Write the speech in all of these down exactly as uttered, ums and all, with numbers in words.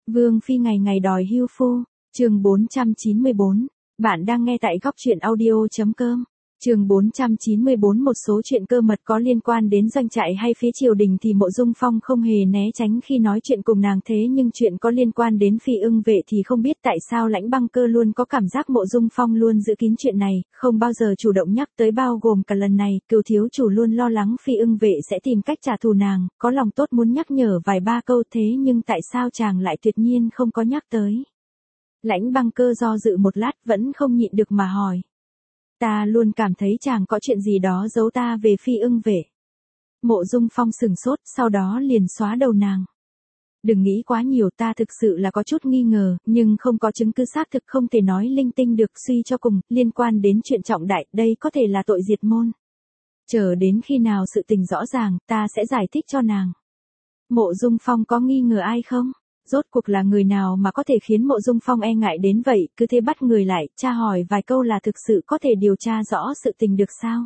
Vương Phi ngày ngày đòi hưu phu, chương bốn trăm chín mươi bốn. Bạn đang nghe tại góc truyện audio.com. Chương bốn trăm chín mươi bốn. Một số chuyện cơ mật có liên quan đến doanh trại hay phía triều đình thì Mộ Dung Phong không hề né tránh khi nói chuyện cùng nàng, thế nhưng chuyện có liên quan đến Phi Ưng Vệ thì không biết tại sao Lãnh Băng Cơ luôn có cảm giác Mộ Dung Phong luôn giữ kín chuyện này, không bao giờ chủ động nhắc tới, bao gồm cả lần này, Cửu thiếu chủ luôn lo lắng Phi Ưng Vệ sẽ tìm cách trả thù nàng, có lòng tốt muốn nhắc nhở vài ba câu, thế nhưng tại sao chàng lại tuyệt nhiên không có nhắc tới. Lãnh Băng Cơ do dự một lát vẫn không nhịn được mà hỏi. Ta luôn cảm thấy chàng có chuyện gì đó giấu ta về Phi Ưng Vệ. Mộ Dung Phong sừng sốt, sau đó liền xóa đầu nàng. Đừng nghĩ quá nhiều, ta thực sự là có chút nghi ngờ, nhưng không có chứng cứ xác thực, không thể nói linh tinh được, suy cho cùng, liên quan đến chuyện trọng đại, đây có thể là tội diệt môn. Chờ đến khi nào sự tình rõ ràng, ta sẽ giải thích cho nàng. Mộ Dung Phong có nghi ngờ ai không? Rốt cuộc là người nào mà có thể khiến Mộ Dung Phong e ngại đến vậy, cứ thế bắt người lại, tra hỏi vài câu là thực sự có thể điều tra rõ sự tình được sao?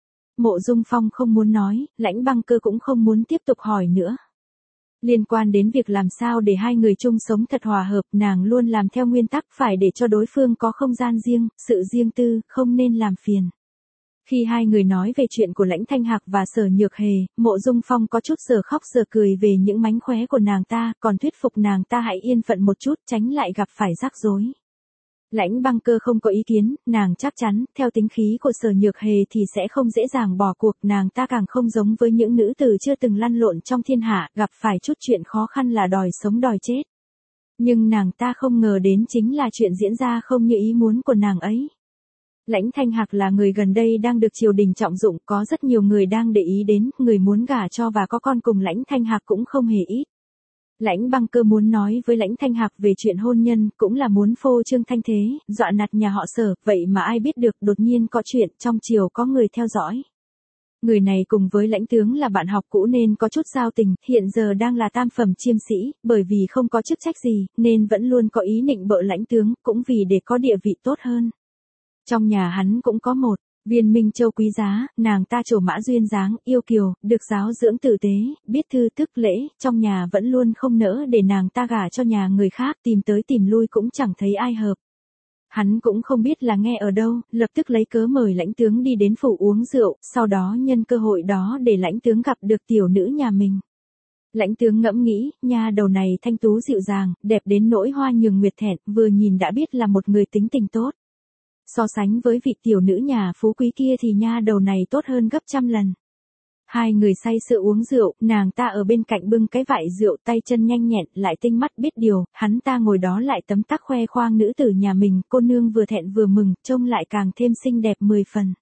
Mộ Dung Phong không muốn nói, Lãnh Băng Cơ cũng không muốn tiếp tục hỏi nữa. Liên quan đến việc làm sao để hai người chung sống thật hòa hợp, nàng luôn làm theo nguyên tắc phải để cho đối phương có không gian riêng, sự riêng tư, không nên làm phiền. Khi hai người nói về chuyện của Lãnh Thanh Hạc và Sở Nhược Hề, Mộ Dung Phong có chút giờ khóc giờ cười về những mánh khóe của nàng ta, còn thuyết phục nàng ta hãy yên phận một chút, tránh lại gặp phải rắc rối. Lãnh Băng Cơ không có ý kiến, nàng chắc chắn, theo tính khí của Sở Nhược Hề thì sẽ không dễ dàng bỏ cuộc, nàng ta càng không giống với những nữ tử chưa từng lăn lộn trong thiên hạ, gặp phải chút chuyện khó khăn là đòi sống đòi chết. Nhưng nàng ta không ngờ đến chính là chuyện diễn ra không như ý muốn của nàng ấy. Lãnh Thanh Hạc là người gần đây đang được triều đình trọng dụng, có rất nhiều người đang để ý đến, người muốn gả cho và có con cùng Lãnh Thanh Hạc cũng không hề ít. Lãnh Băng Cơ muốn nói với Lãnh Thanh Hạc về chuyện hôn nhân, cũng là muốn phô trương thanh thế, dọa nạt nhà họ Sở, vậy mà ai biết được đột nhiên có chuyện, trong triều có người theo dõi. Người này cùng với Lãnh tướng là bạn học cũ nên có chút giao tình, hiện giờ đang là tam phẩm chiêm sĩ, bởi vì không có chức trách gì, nên vẫn luôn có ý nịnh bợ Lãnh tướng, cũng vì để có địa vị tốt hơn. Trong nhà hắn cũng có một viên minh châu quý giá, nàng ta trổ mã duyên dáng, yêu kiều, được giáo dưỡng tử tế, biết thư thức lễ, trong nhà vẫn luôn không nỡ để nàng ta gả cho nhà người khác, tìm tới tìm lui cũng chẳng thấy ai hợp. Hắn cũng không biết là nghe ở đâu, lập tức lấy cớ mời Lãnh tướng đi đến phủ uống rượu, sau đó nhân cơ hội đó để Lãnh tướng gặp được tiểu nữ nhà mình. Lãnh tướng ngẫm nghĩ, nha đầu này thanh tú dịu dàng, đẹp đến nỗi hoa nhường nguyệt thẹn, vừa nhìn đã biết là một người tính tình tốt. So sánh với vị tiểu nữ nhà phú quý kia thì nha đầu này tốt hơn gấp trăm lần. Hai người say sưa uống rượu, nàng ta ở bên cạnh bưng cái vại rượu, tay chân nhanh nhẹn, lại tinh mắt biết điều, hắn ta ngồi đó lại tấm tắc khoe khoang nữ tử nhà mình, cô nương vừa thẹn vừa mừng, trông lại càng thêm xinh đẹp mười phần.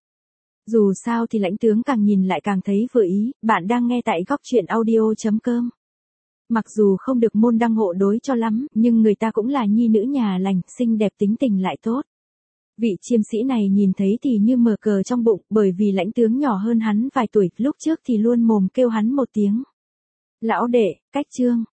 Dù sao thì Lãnh tướng càng nhìn lại càng thấy vừa ý, bạn đang nghe tại góc truyện audio.com. Mặc dù không được môn đăng hộ đối cho lắm, nhưng người ta cũng là nhi nữ nhà lành, xinh đẹp tính tình lại tốt. Vị chiêm sĩ này nhìn thấy thì như mở cờ trong bụng, bởi vì Lãnh tướng nhỏ hơn hắn vài tuổi, lúc trước thì luôn mồm kêu hắn một tiếng. Lão đệ, cách chương,